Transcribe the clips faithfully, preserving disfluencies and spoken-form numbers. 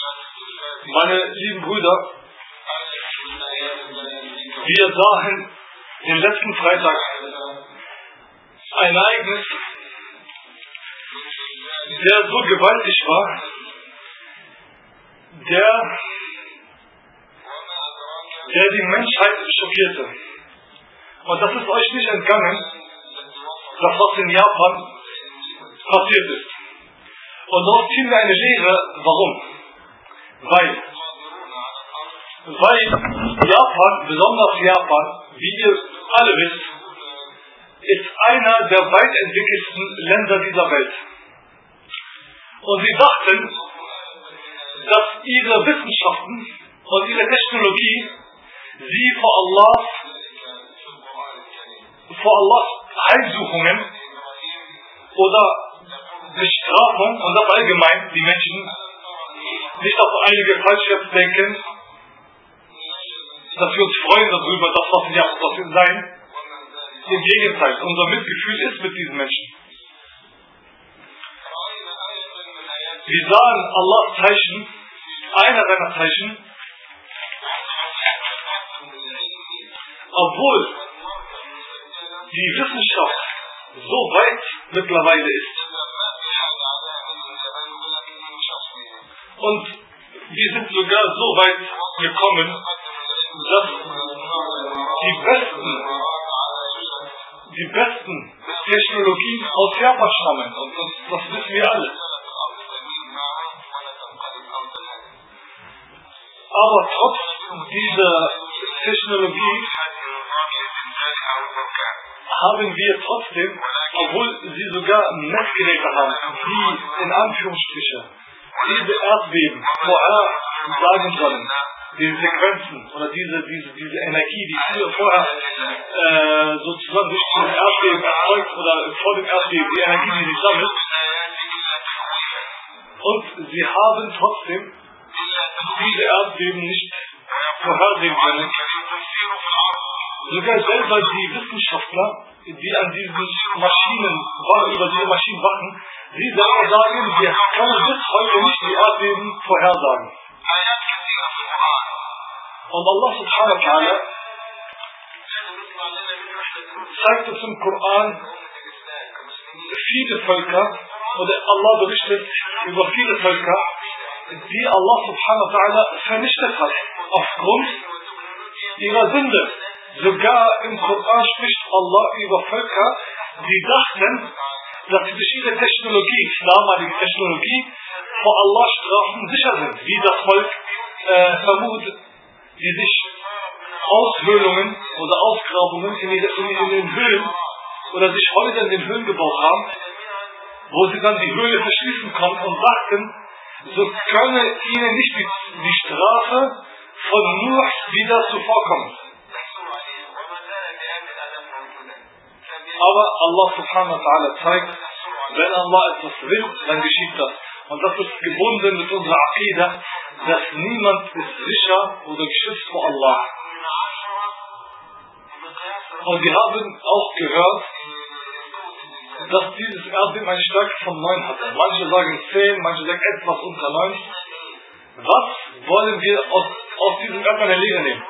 Meine lieben Brüder, wir sahen den letzten Freitag ein Ereignis, der so gewaltig war, der, der die Menschheit schockierte. Und das ist euch nicht entgangen, das was in Japan passiert ist. Und dort ziehen wir eine Lehre, warum? Weil, weil Japan, besonders Japan, wie ihr alle wisst, ist einer der weit entwickelsten Länder dieser Welt. Und sie dachten, dass ihre Wissenschaften und ihre Technologie sie vor Allah, vor Allahs Heimsuchungen oder Bestrafung und das allgemein die Menschen nicht auf einige falsch denken, dass wir uns freuen darüber, dass was wir was sein. Im Gegenteil, unser Mitgefühl ist mit diesen Menschen. Wir sahen Allahs Zeichen, einer seiner Zeichen, obwohl die Wissenschaft so weit mittlerweile ist. Und wir sind sogar so weit gekommen, dass die besten, die besten Technologien aus Japan stammen. Und das, das wissen wir alle. Aber trotz dieser Technologie haben wir trotzdem, obwohl sie sogar Messgeräte haben, die in Anführungsstrichen diese Erdbeben vorhersagen sollen, diese Sequenzen oder diese, diese, diese Energie, die früher vorher äh, sozusagen durch das Erdbeben erzeugt oder vor dem Erdbeben, die Energie, die sich sammelt. Und sie haben trotzdem diese Erdbeben nicht vorhersehen können. Sogar selber die Wissenschaftler, die an diesen Maschinen, über diese Maschinen wachen, sie selber sagen, wir können bis heute nicht die Erdbeben vorhersagen. Und Allah subhanahu wa ta'ala zeigt uns im Koran viele Völker, oder Allah berichtet über viele Völker, die Allah subhanahu wa ta'ala vernichtet hat, aufgrund ihrer Sünde. Sogar im Koran spricht Allah über Völker, die dachten, dass sie durch ihre Technologie, damalige Technologie, vor Allah Strafen sicher sind, wie das Volk äh, Samud, die sich Aushöhlungen oder Ausgrabungen in, die, in, in den Höhlen oder sich Häuser in den Höhlen gebaut haben, wo sie dann die Höhle verschließen konnten und dachten, so könne ihnen nicht die, die Strafe von Nuh wieder zuvorkommen. Aber Allah subhanahu wa ta'ala zeigt, wenn Allah etwas will, dann geschieht das. Und das ist gebunden mit unserer Aqidah, dass niemand ist sicher oder geschützt vor Allah. Und wir haben auch gehört, dass dieses Erdbeben eine Stärke von neun hatte. Manche sagen zehn, manche sagen etwas unter neun. Was wollen wir aus, aus diesem Erdbeben eine Lehre nehmen?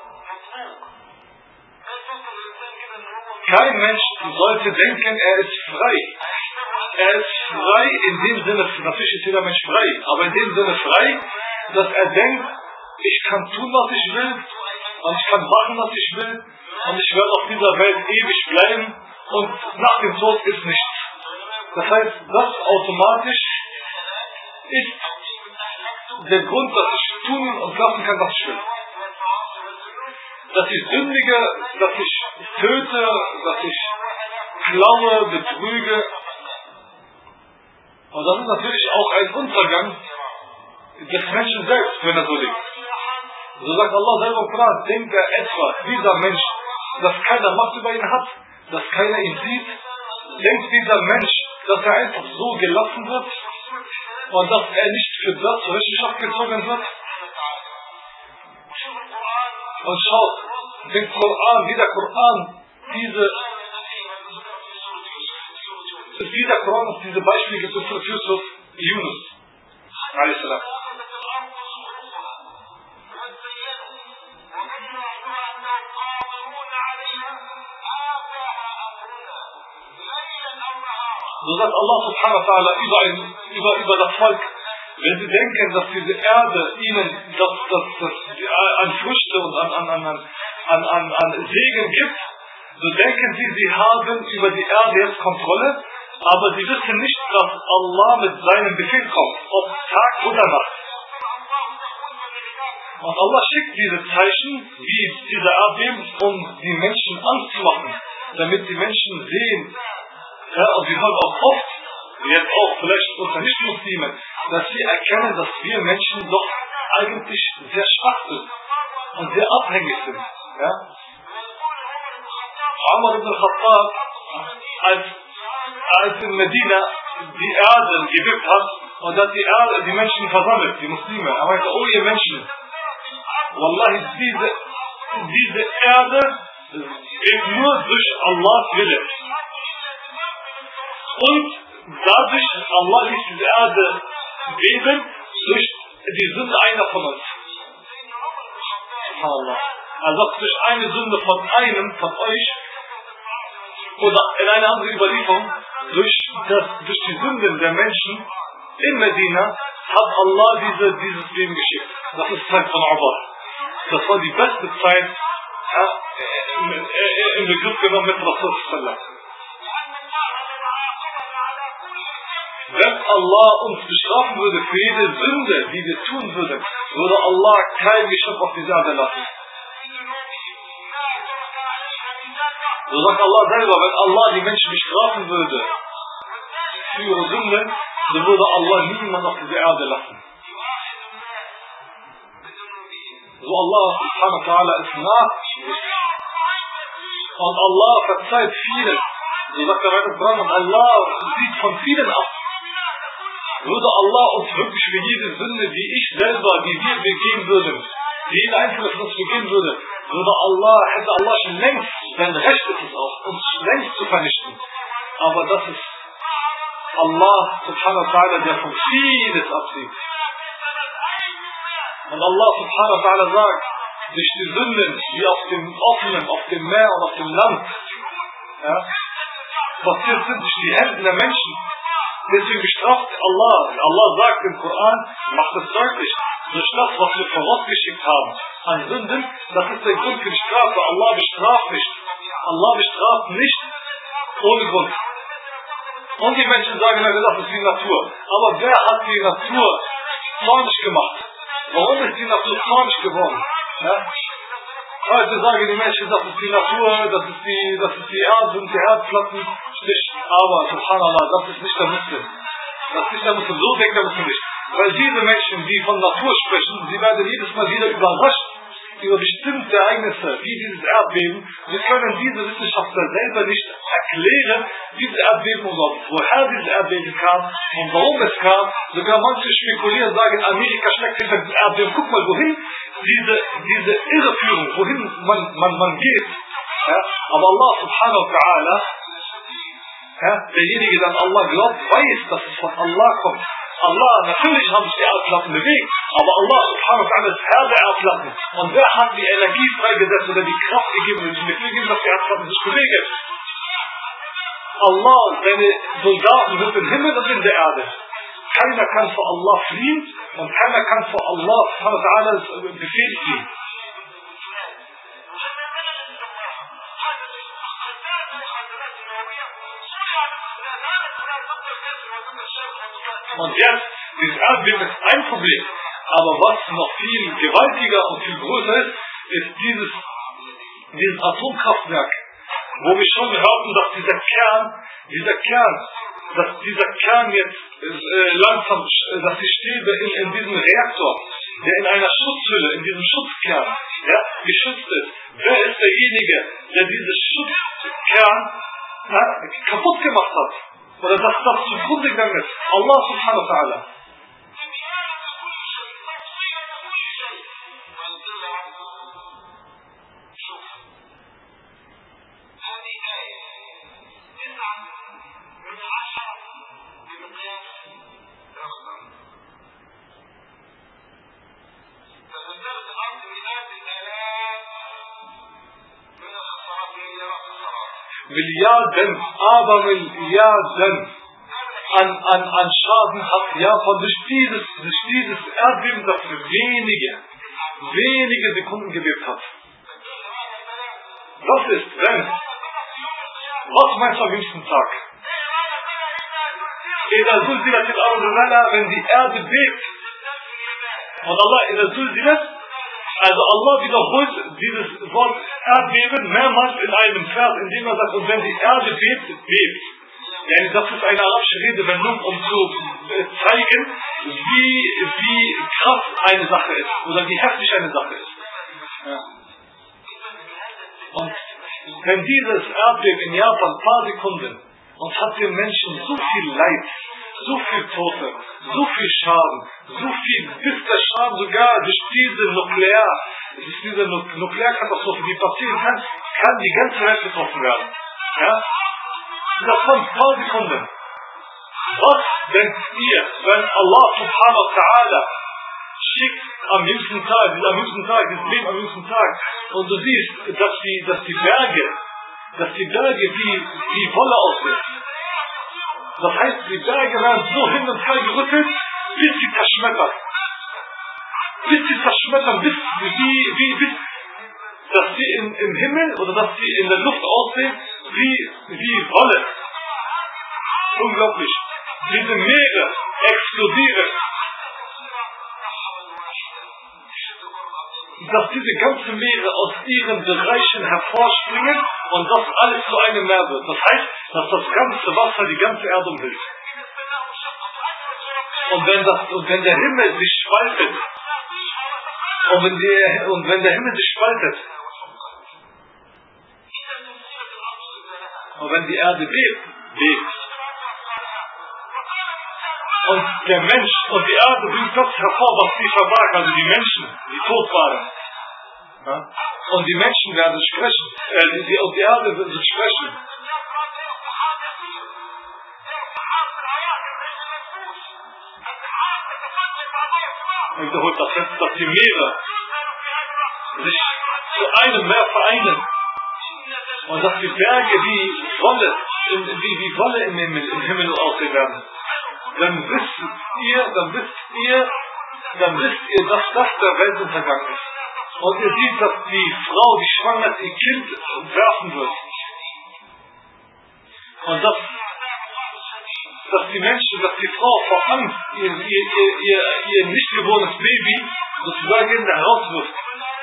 Kein Mensch sollte denken, er ist frei. Er ist frei in dem Sinne, natürlich ist jeder Mensch frei, aber in dem Sinne frei, dass er denkt, ich kann tun, was ich will, und ich kann machen, was ich will, und ich werde auf dieser Welt ewig bleiben, und nach dem Tod ist nichts. Das heißt, das automatisch ist der Grund, dass ich tun und lassen kann, was ich will. Dass ich sündige, dass ich töte, dass ich klaue, betrüge. Und das ist natürlich auch ein Untergang des Menschen selbst, wenn er so lebt. So sagt Allah selber im Koran, denkt er etwa, dieser Mensch, dass keiner Macht über ihn hat, dass keiner ihn sieht, denkt dieser Mensch, dass er einfach so gelassen wird und dass er nicht für das zur Rechenschaft gezogen wird. Und schaut, den Koran, wie der Koran diese, wie der Koran uns diese Beispiele gibt für Yusuf, Yunus, a.s. sagt Allah subhanahu wa ta'ala über, ein, über, über das Volk, wenn sie denken, dass diese Erde ihnen das, das, das, an Früchte und an, an, an, an, an, an Segen gibt, so denken sie, sie haben über die Erde jetzt Kontrolle, aber sie wissen nicht, dass Allah mit seinem Befehl kommt, ob Tag oder Nacht. Und Allah schickt diese Zeichen, wie diese Erdbeben, um die Menschen anzumachen, damit die Menschen sehen, ja, und wir hören auch oft, jetzt auch vielleicht unter Nicht-Muslimen, dass sie erkennen, dass wir Menschen doch eigentlich sehr schwach sind und sehr abhängig sind. Ja? Umar ibn Khattab, als, als in Medina die Erde gebebt hat und hat die Erde, die Menschen versammelt, die Muslime, er meinte, oh ihr Menschen, Wallahi, diese, diese Erde geht nur durch Allahs Wille. Und dadurch, Allah ließ diese Erde beben, durch die Sünde einer von uns. Subhanallah. Also durch eine Sünde von einem von euch, oder in einer anderen Überlieferung, durch, das, durch die Sünden der Menschen in Medina, hat Allah diese, dieses Beben geschickt. Das ist Zeit von Umar. Das war die beste Zeit, ja, im Begriff genommen mit Rasul sallallahu. Wenn Allah uns bestrafen würde für jede Sünde, die wir tun würden, würde Allah kein Geschöpf auf die Erde lassen. So sagt Allah selber, wenn Allah die Menschen bestrafen würde für ihre Sünden, dann würde Allah niemand auf diese Erde lassen. So Allah subhanahu wa ta'ala ist nachsichtig. Und Allah verzeiht vielen. So sagt er weiter dran, und Allah sieht von vielen ab. Würde Allah uns wirklich für jede Sünde, die ich selber, die wir begehen würden, die jeder Einzelne von uns begehen würde, würde Allah, hätte Allah schon längst, sein Recht ist es auch, uns längst zu vernichten. Aber das ist Allah subhanahu wa ta'ala, der von vieles absieht. Und Allah subhanahu wa ta'ala sagt, durch die Sünden, die auf dem offenen, auf dem Meer und auf dem Land, ja, passiert sind durch die Hände der Menschen. Deswegen bestraft Allah. Allah sagt im Koran, macht es deutlich, durch das, was wir vorausgeschickt haben an Sünden, das ist der Grund für die Strafe. Allah bestraft nicht. Allah bestraft nicht ohne Grund. Und die Menschen sagen, na, das ist die Natur. Aber wer hat die Natur zornig gemacht? Warum ist die Natur zornig geworden? Ja? Heute sagen die Menschen, das ist die Natur, das ist die, das ist die Erde und die Erdplatten. Aber, subhanallah, das ist nicht der Muslim. Das ist nicht der Muslim. So denkt der Muslim nicht. Weil diese Menschen, die von Natur sprechen, sie werden jedes Mal wieder überrascht über bestimmte Ereignisse, wie dieses Erdbeben. Sie können diese Wissenschaftler selber nicht erklären, dieses Erdbeben oder woher dieses Erdbeben kam und warum es kam. Sogar manche spekulieren, sagen, Amerika steckt hinter diesem Erdbeben. Guck mal, wohin diese, diese Irreführung, wohin man, man, man geht. Ja? Aber Allah subhanahu wa ta'ala, ja, derjenige, der an Allah glaubt, weiß, dass es von Allah kommt. Allah, natürlich haben sich die Erdplatten bewegt, aber Allah subhanahu wa ta'ala ist Herr der Erdplatten. Und wer hat die Energie freigesetzt oder die Kraft gegeben, die Befehl gegeben, dass die Erdplatten sich bewegen? Allah und seine Soldaten sind im Himmel und in der Erde. Keiner kann vor Allah fliehen und keiner kann vor Allah subhanahu wa ta'ala Befehl fliehen. Und jetzt, dieses Erdbeben ist ein Problem. Aber was noch viel gewaltiger und viel größer ist, ist dieses, dieses Atomkraftwerk, wo wir schon hörten, dass dieser Kern, dieser Kern, dass dieser Kern jetzt äh, langsam, dass die Stäbe in, in diesem Reaktor, der in einer Schutzhülle, in diesem Schutzkern, ja, geschützt ist. Wer ist derjenige, der diesen Schutzkern ja, kaputt gemacht hat? Oder dass das zugrunde gegangen ist? Allah subhanahu wa ta'ala. Milliarden, aber Milliarden an, an, an Schaden hat Japan durch dieses, durch dieses Erdbeben, das für wenige, wenige Sekunden gebebt hat. Das ist, wenn, was meinst du am jüngsten Tag? Wenn die Erde bebt, und Allah in der Sulzilat, also Allah wiederholt dieses Wort Erdbeben mehrmals in einem Vers, indem er sagt, und wenn die Erde bebt, bebt. Ja, das ist eine arabische Redewendung, um zu zeigen, wie, wie krass eine Sache ist, oder wie heftig eine Sache ist. Ja. Und wenn dieses Erdbeben in Japan ein paar Sekunden, und hat den Menschen so viel Leid, so viel Tote, so viel Schaden, so viel, bis der Schaden sogar durch diese Nuklear, es ist diese Nuklearkatastrophe, die passieren kann, kann die ganze Welt getroffen werden. Ja? Das waren ein paar Sekunden. Was denkt ihr, wenn Allah subhanahu wa ta'ala schickt am jüngsten Tag, am jüngsten Tag, das Leben am jüngsten Tag, und du siehst, dass die, dass die Berge, dass die Berge wie, wie Wolle aussehen. Das heißt, die Berge werden so hin und her gerüttelt, bis sie zerschmettern. Bis sie zerschmettern, bis wie, wie, bis, dass sie im, im Himmel oder dass sie in der Luft aussehen, wie, wie Wolle. Unglaublich. Diese Meere explodieren. Dass diese ganzen Meere aus ihren Bereichen hervorspringen und das alles zu einem Meer wird. Das heißt, dass das ganze Wasser die ganze Erde umhüllt. Und wenn, das, und wenn der Himmel sich spaltet, und wenn, die, und wenn der Himmel sich spaltet, und wenn die Erde bebt, bebt. Und der Mensch und die Erde bringt das hervor, was sie verbarg, also die Menschen, die tot waren. Ja? Und die Menschen werden sprechen, äh, die, und die Erde wird sprechen. Und wiederholt das jetzt, dass die Meere sich zu einem Meer vereinen. Und dass die Berge wie Wolle, in, wie, wie Wolle im Himmel, im Himmel aussehen werden. Dann wisst ihr, dann wisst ihr, dann wisst ihr, dass das der Weltuntergang ist. Und ihr seht, dass die Frau, die schwanger ist, ihr Kind werfen wird. Und dass, dass die Menschen, dass die Frau vor Angst ihr, ihr, ihr, ihr, ihr nicht geborenes Baby sozusagen herauswirft.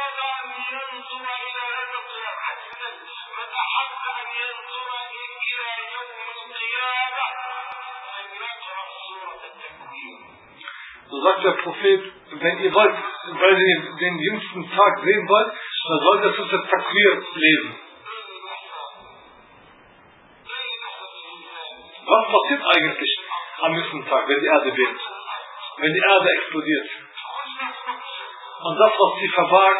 So sagt der Prophet, wenn ihr wollt, weil ihr den jüngsten Tag sehen wollt, dann sollt ihr das Takwir lesen. Was passiert eigentlich am jüngsten Tag, wenn die Erde bebt? Wenn die Erde explodiert? Und das, was sie verbarg,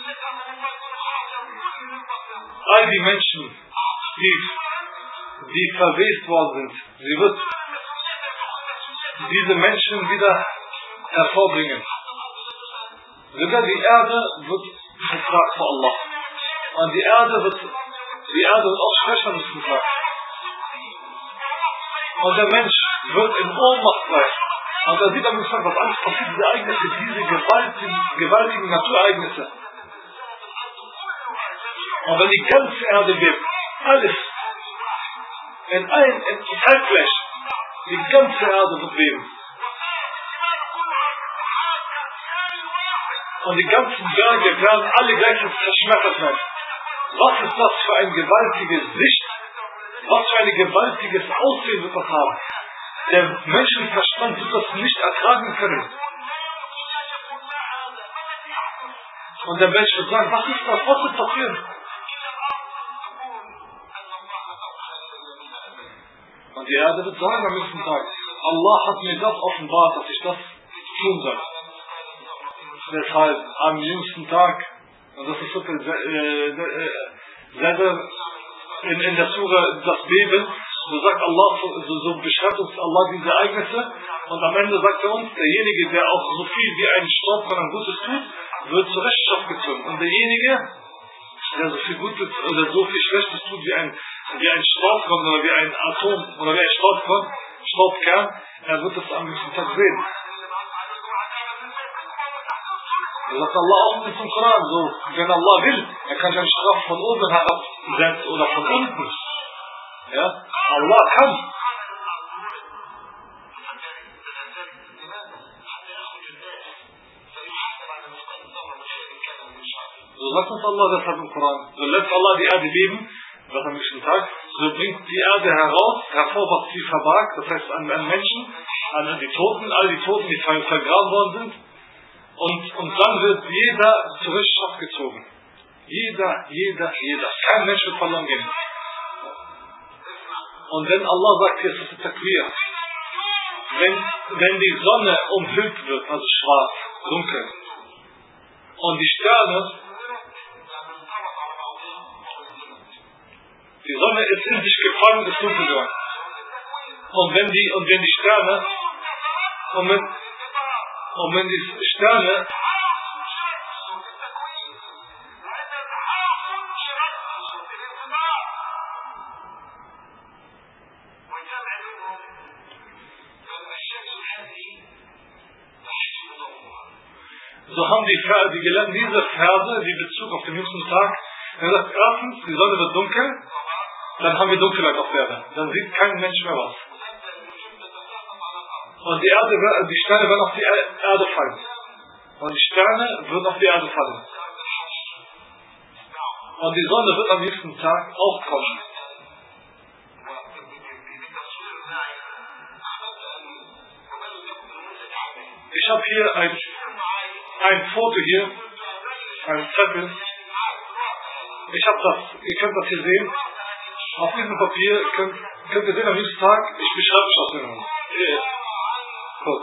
all die Menschen, die, die verwest worden sind, sie wird diese Menschen wieder hervorbringen. Sogar die Erde wird gefragt vor Allah. Und die Erde wird, die Erde wird auch sprechen müssen sagen. Und der Mensch wird in Ohnmacht sein. Und da sieht man gesagt, was alles passiert, diese Ereignisse, diese gewaltigen, gewaltigen Naturereignisse. Und wenn die ganze Erde bebt, alles, in ein, in zeitgleich, die ganze Erde wird beben. Und die ganzen Berge werden alle gleichzeitig zerschmettert werden. Was ist das für ein gewaltiges Sicht? Was für ein gewaltiges Aussehen wird das haben? Der Menschenverstand wird das nicht ertragen können. Und der Mensch wird sagen, was ist das? Was wird passieren? Und die Erde wird sagen am nächsten Tag, Allah hat mir das offenbart, dass ich das tun soll. Deshalb am jüngsten Tag, und das ist so äh, äh, selber in, in der Sura das Beben, so sagt Allah, so, so beschreibt uns Allah diese Ereignisse, und am Ende sagt er uns, derjenige, der auch so viel wie ein Staubkorn Gutes tut, wird zur Rechenschaft gezogen. Und derjenige, der so viel Gutes oder so viel Schlechtes tut wie ein, wie ein Staubkorn oder wie ein Atom oder wie ein Staubkorn, Staubkern, er wird es am nächsten Tag sehen. Das sagt Allah auch nicht im Koran. So, wenn Allah will, er kann seine Strafe von oben herabsetzen oder von unten. Ja? Allah kann. So sagt uns Allah deshalb im Koran. So lässt Allah die Erde beben, was am nächsten Tag, so bringt die Erde heraus, hervor, was sie verbarg, das heißt an, an Menschen, an die Toten, all die Toten, die vergraben worden sind. Und, und dann wird jeder zur Rechenschaft gezogen. Jeder, jeder, jeder. Kein Mensch wird verloren gehen. Und wenn Allah sagt, jetzt ist es Takwir, wenn, wenn die Sonne umhüllt wird, also schwarz, dunkel, und die Sterne, die Sonne ist in sich gefangen, ist dunkel geworden. Und wenn die, und wenn die Sterne, und wenn, und wenn die Sterne so haben die, Verse, die Gelehrten diese Verse, die Bezug auf den nächsten Tag, er sagt, erstens, die Sonne wird dunkel, dann haben wir Dunkelheit auf der Erde. Dann sieht kein Mensch mehr was. Und die, Erde, die Sterne werden auf die Erde fallen. Und die Sterne würden auf die Erde fallen. Und die Sonne wird am nächsten Tag auch kommen. Ich habe hier ein, ein Foto hier, ein Zettel. Ich habe das, ihr könnt das hier sehen. Auf diesem Papier könnt, könnt ihr sehen am nächsten Tag, ich beschreibe es aus dem hier. Kurz.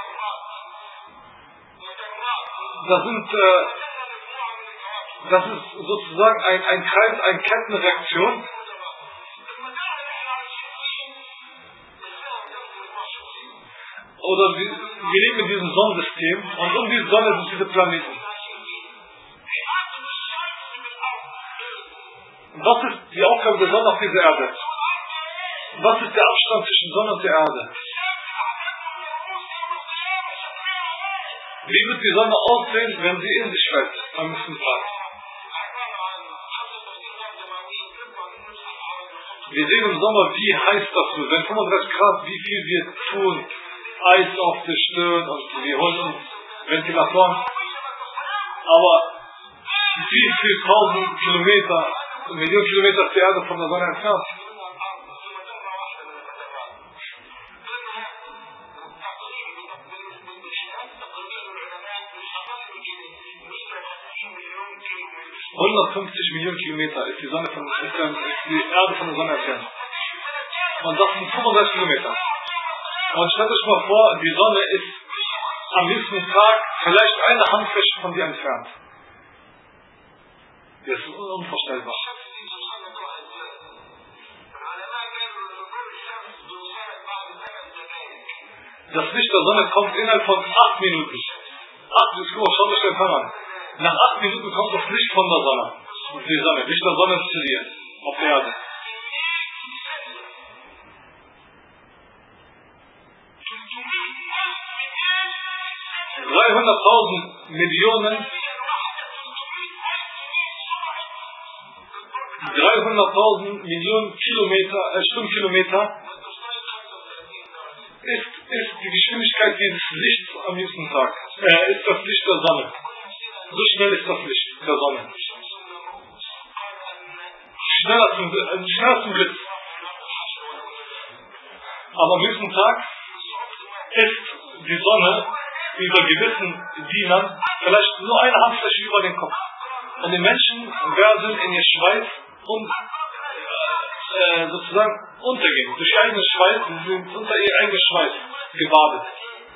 Das sind, äh, das ist sozusagen ein, ein Kreis, eine Kettenreaktion. Oder wir, wir leben in diesem Sonnensystem und um die Sonne sind diese Planeten. Was ist die Aufgabe der Sonne auf dieser Erde? Was ist der Abstand zwischen Sonne und der Erde? Wie wird die Sonne aussehen, wenn sie in sich fällt am nächsten Tag? Wir sehen im Sommer, wie heiß das wird. Wenn fünfunddreißig Grad, wie viel wir tun. Eis auf der Stirn und wir holen uns Ventilatoren. Aber wie viel tausend Kilometer, Millionen Kilometer ist die Erde von der Sonne entfernt? hundertfünfzig Millionen Kilometer ist die, Sonne von, ist, ist die Erde von der Sonne entfernt. Und das sind fünfunddreißig Kilometer. Und stellt euch mal vor, die Sonne ist am nächsten Tag vielleicht eine Handfläche von dir entfernt. Das ist unvorstellbar. Das Licht der Sonne kommt innerhalb von acht Minuten. Acht Minuten, schaut euch den an. Nach acht Minuten kommt das Licht von der Sonne. Die Sonne, Licht der Sonne zu dir, auf der Erde. dreihunderttausend Millionen, dreihunderttausend Millionen Kilometer, äh, Stundenkilometer ist, ist die Geschwindigkeit dieses Lichts am nächsten Tag. Äh, ist das Licht der Sonne. So schnell ist das Licht der Sonne. Schneller zum, äh, schneller zum Blitz. Aber am nächsten Tag ist die Sonne über gewissen Dienern vielleicht nur eine Handfläche über den Kopf. Und die Menschen werden in ihr Schweiß und äh, sozusagen untergehen. Durch ihr eigenes Schweiß, sie sind unter ihr eigenes Schweiß gebadet.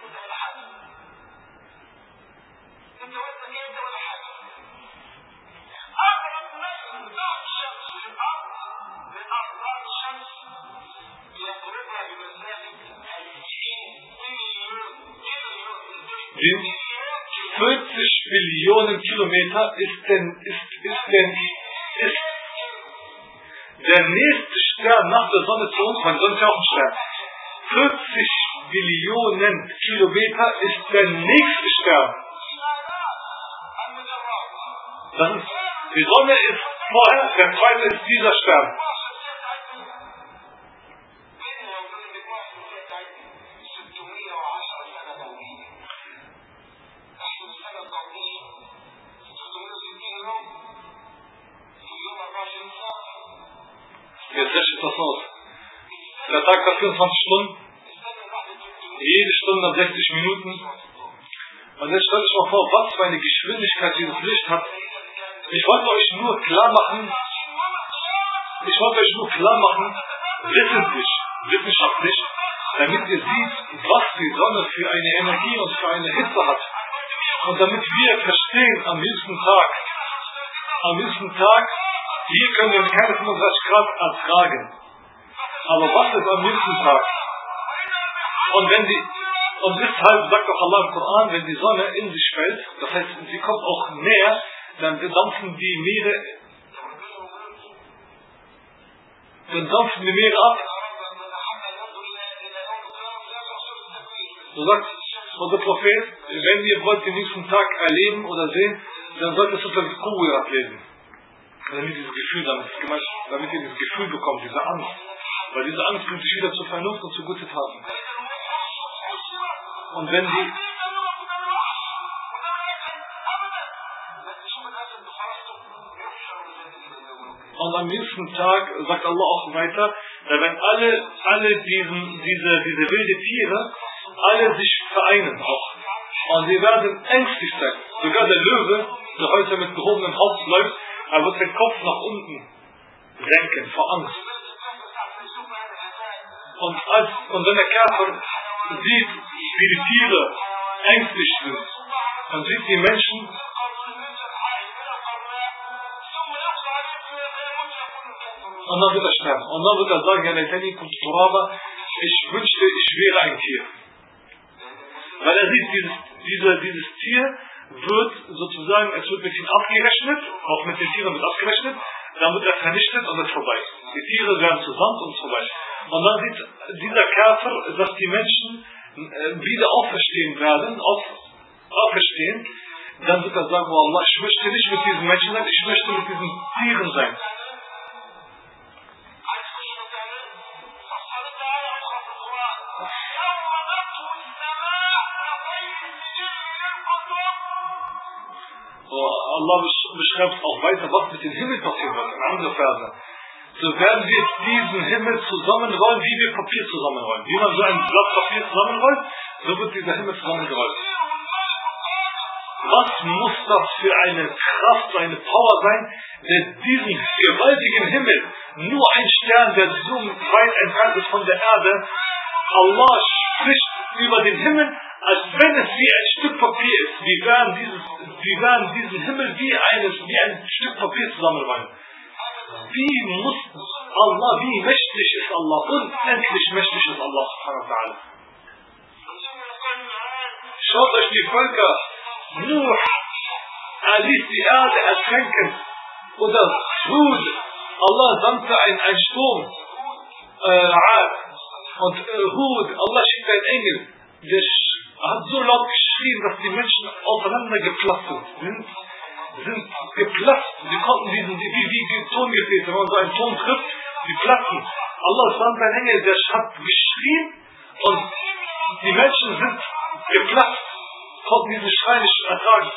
Die vierzig Billionen Kilometer ist denn, ist, ist denn, ist der nächste Stern nach der Sonne zu uns, weil die Sonne ist ja auch ein Stern. vierzig Billionen Kilometer ist der nächste Stern. Das ist, die Sonne ist vorher, der zweite ist dieser Stern. Jetzt rechnet das aus. Der Tag hat vierundzwanzig Stunden. Jede Stunde hat sechzig Minuten. Und jetzt stellt euch mal vor, was für eine Geschwindigkeit dieses Licht hat. Ich wollte euch nur klar machen, ich wollte euch nur klar machen, wissentlich, wissenschaftlich, damit ihr seht, was die Sonne für eine Energie und für eine Hitze hat. Und damit wir verstehen, am nächsten Tag, am nächsten Tag, hier können wir keine fünfunddreißig Grad ertragen. Aber was ist am nächsten Tag? Und wenn die, und deshalb sagt auch Allah im Koran, wenn die Sonne in sich fällt, das heißt, sie kommt auch näher, dann dampfen die Meere, dann dampfen die Meere ab. So sagt unser Prophet, wenn ihr wollt den nächsten Tag erleben oder sehen, dann sollt ihr unter Kurat lesen. Damit dieses Gefühl, damit, damit ihr dieses Gefühl bekommt, diese Angst. Weil diese Angst bringt dich wieder zur Vernunft und zu guten Taten. Und wenn die Und am nächsten Tag sagt Allah auch weiter, da werden alle, alle diesen, diese, diese wilde Tiere, alle sich vereinen auch. Und sie werden ängstlich sein. Sogar der Löwe, der heute mit gehobenem Haupt läuft, er wird den Kopf nach unten senken vor Angst. Und, als, und wenn der Käfer sieht, wie die Tiere ängstlich sind, dann sieht die Menschen, und dann wird er sterben. Und dann wird er sagen, ja, ich wünschte, ich wäre ein Tier. Weil er sieht, dieses, diese, dieses Tier wird sozusagen, es wird mit ihm abgerechnet, auch mit den Tieren wird abgerechnet, dann wird er vernichtet und ist vorbei. Die Tiere werden zu Sand und vorbei. Und dann sieht dieser Käfer, dass die Menschen wieder auferstehen werden, auf, auferstehen, dann wird er sagen, oh Allah, ich möchte nicht mit diesen Menschen sein, ich möchte mit diesen Tieren sein. Allah beschreibt auch weiter, was mit dem Himmel passieren wird, in anderen Verse. So werden wir diesen Himmel zusammenrollen, wie wir Papier zusammenrollen. Wie man so ein Blatt Papier zusammenrollt, so wird dieser Himmel zusammengerollt. Was muss das für eine Kraft, eine Power sein, der diesen gewaltigen Himmel, nur ein Stern, der so weit entfernt ist von der Erde, Allah spricht über den Himmel, als wenn es wie ein Stück Papier ist. Wir werden, dieses, wir werden diesen Himmel wie, eines, wie ein Stück Papier zusammenrollen. Wie muss Allah, wie mächtig ist Allah, unendlich mächtig ist Allah subhanahu wa ta'ala. Schaut euch die Völker, Nuh, er ließ die Erde ertränken, oder Hud, Allah sandte einen, einen Sturm, äh, und äh, Hud, Allah schickte einen Engel, der hat so laut geschrien, dass die Menschen auseinandergeplatzt sind, sind geplatzt, sie konnten diesen, wie, wie die Tongefäße, wenn man so einen Ton trifft, die platzen. Allah sandte einen Engel, der hat geschrien, und die Menschen sind geplatzt, konnten diesen Schrei nicht ertragen.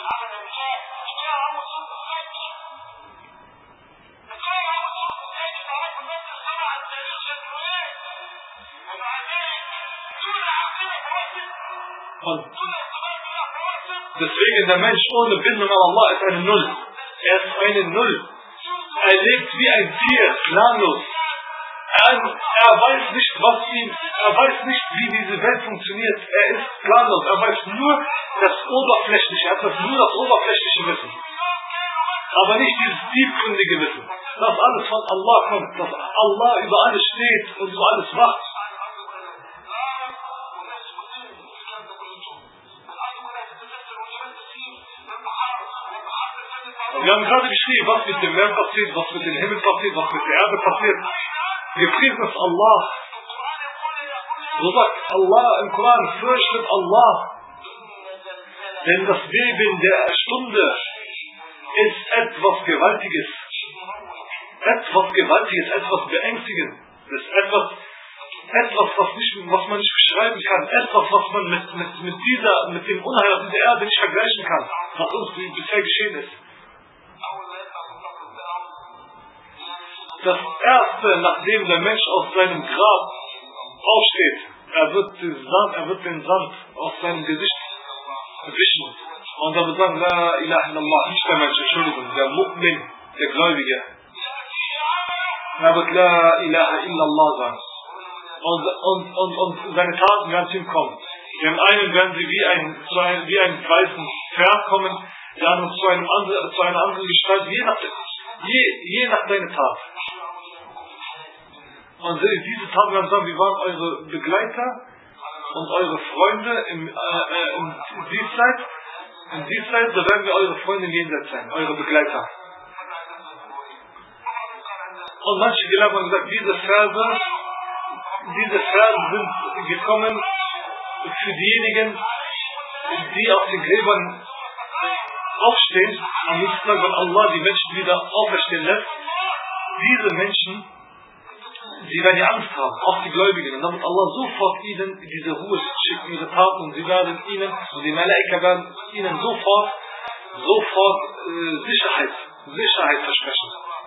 Und deswegen der Mensch ohne Bindung an Allah ist eine Null. Er ist eine Null. Er lebt wie ein Tier, planlos. Er, er weiß nicht, was ihm, er weiß nicht, wie diese Welt funktioniert. Er ist planlos. Er weiß nur das Oberflächliche. Er hat das nur das oberflächliche Wissen. Aber nicht dieses tiefgründige Wissen. Das alles von Allah kommt. Dass Allah über alles steht und über alles wacht. Wir haben gerade beschrieben, was mit dem Meer passiert, was mit dem Himmel passiert, was mit der Erde passiert. Gepriesen ist Allah. So sagt Allah im Koran, fürchtet Allah. Denn das Beben der Stunde ist etwas Gewaltiges. Etwas Gewaltiges, etwas Beängstigendes. Etwas, etwas was, nicht, was man nicht beschreiben kann. Etwas, was man mit, mit, mit, dieser, mit dem Unheil auf dieser Erde nicht vergleichen kann. Was uns bisher geschehen ist. Das Erste, nachdem der Mensch aus seinem Grab aufsteht, er wird den Sand, er wird den Sand aus seinem Gesicht wischen. Und er wird sagen, La ilaha illallah, nicht der Mensch, Entschuldigung, der Mu'min, der Gläubige. Er wird La ilaha illallah sagen. Und, und, und, und seine Taten werden zu ihm kommen. Dem einen werden sie wie ein, zu einem, wie ein weißen Pferd kommen, der anderen zu, einem andre, zu einer anderen Gestalt, je nach, je, je nach seiner Tat. Und diese Taten werden sagen, wir waren eure Begleiter und eure Freunde im, äh, äh, im Diesseits. Im Diesseits, da werden wir eure Freunde im Jenseits sein, eure Begleiter. Und manche Gelehrte haben gesagt, diese Verse, diese Verse sind gekommen für diejenigen, die auf den Gräbern aufstehen, am nächsten Tag, wenn Allah die Menschen wieder auferstehen lässt. Diese Menschen, sie werden ja Angst haben, auch die Gläubigen. Und dann wird Allah sofort ihnen diese Ruhe schicken, ihre Taten, und sie werden ihnen, und die Malaika werden ihnen sofort, sofort äh, Sicherheit, Sicherheit versprechen.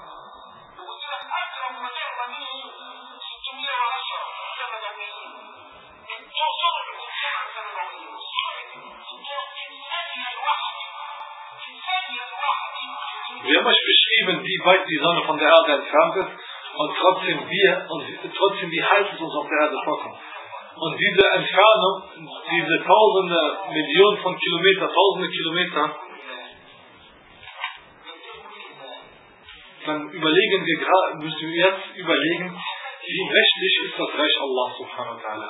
Wir haben euch beschrieben, wie weit die Sonne von der Erde entfernt ist und trotzdem wir und trotzdem wie heiß es uns auf der Erde vorkommt. Und diese Entfernung, diese tausende, Millionen von Kilometern, tausende Kilometer, dann überlegen wir gerade, müssen wir jetzt überlegen, wie mächtig ist das Reich Allah subhanahu wa ta'ala.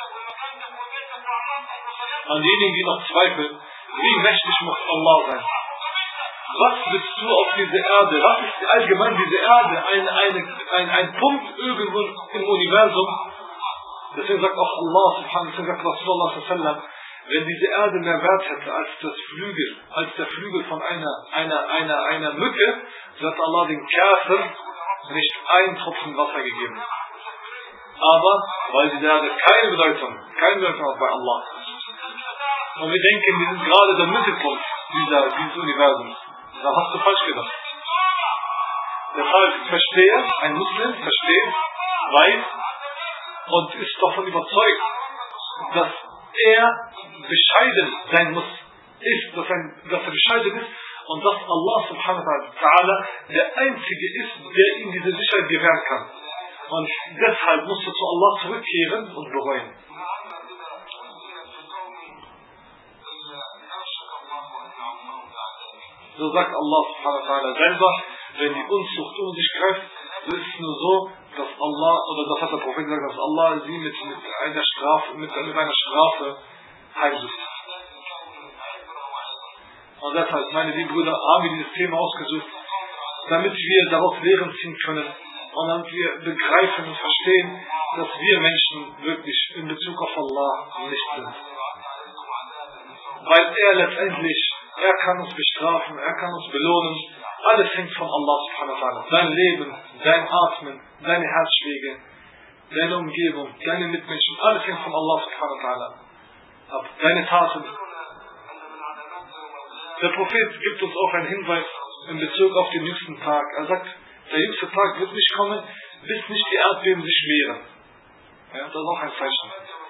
An diejenigen, die noch zweifeln, wie mächtig muss Allah sein? Was bist du auf dieser Erde? Was ist allgemein diese Erde? Ein, eine, ein, ein Punkt irgendwo im Universum. Deswegen sagt auch Allah subhanahu wa ta'ala, sagt Rasulullah sallallahu alaihi wasallam, wenn diese Erde mehr Wert hätte als das Flügel, als der Flügel von einer, einer, einer, einer Mücke, so hat Allah den Kafir nicht einen Tropfen Wasser gegeben. Aber, weil diese Erde keine Bedeutung, keine Bedeutung hat bei Allah. Und wir denken, wir sind gerade der Mittelpunkt dieser, dieses Universums. Da hast du falsch gedacht. Deshalb verstehe, ein Muslim versteht, weiß und ist davon überzeugt, dass er bescheiden sein muss, ist, dass, ein, dass er bescheiden ist und dass Allah subhanahu wa ta'ala der Einzige ist, der ihm diese Sicherheit gewähren kann. Und deshalb musst du zu Allah zurückkehren und bereuen. So sagt Allah subhanahu wa ta'ala selber, wenn die Unzucht um sich greift, so ist es nur so, dass Allah, oder das hat der Prophet gesagt, dass Allah sie mit, mit einer Strafe, mit, mit einer Strafe heimsucht. Und deshalb, meine lieben Brüder, haben wir dieses Thema ausgesucht, damit wir daraus Lehren ziehen können und damit wir begreifen und verstehen, dass wir Menschen wirklich in Bezug auf Allah nicht sind. Weil er letztendlich, er kann uns bestrafen, er kann uns belohnen. Alles hängt von Allah subhanahu wa ta'ala. Dein Leben, dein Atmen, deine Herzschläge, deine Umgebung, deine Mitmenschen, alles hängt von Allah subhanahu wa ta'ala ab. Deine Taten. Der Prophet gibt uns auch einen Hinweis in Bezug auf den jüngsten Tag. Er sagt, der jüngste Tag wird nicht kommen, bis nicht die Erdbeben sich mehren. Ja, das ist auch ein Zeichen.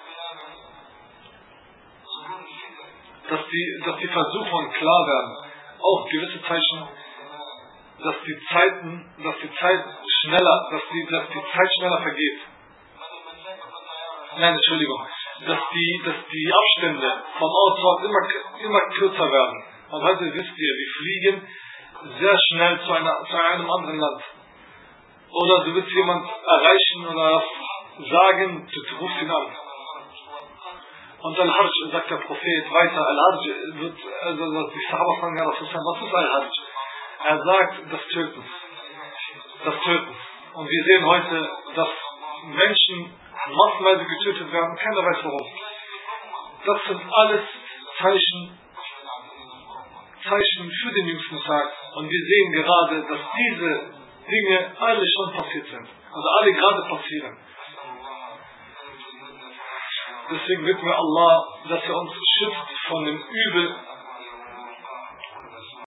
Dass die, dass die Versuchungen klar werden. Auch gewisse Zeichen, dass die Zeiten, dass die Zeit schneller, dass die, dass die Zeit schneller vergeht. Nein, Entschuldigung. Dass die, dass die Abstände von Ort zu Ort immer, immer kürzer werden. Und heute wisst ihr, wir fliegen sehr schnell zu, einer, zu einem anderen Land. Oder du willst jemand erreichen oder sagen, du, du rufst ihn an. Und Al-Hajj, sagt der Prophet weiter, Al-Hajj wird, also die Sahaba fragen, ja, was ist Al-Hajj? Er sagt, das Töten. Das Töten. Und wir sehen heute, dass Menschen massenweise getötet werden, keiner weiß warum. Das sind alles Zeichen, Zeichen für den jüngsten Tag. Und wir sehen gerade, dass diese Dinge alle schon passiert sind. Also alle gerade passieren. Deswegen bitten wir Allah, dass er uns schützt von dem Übel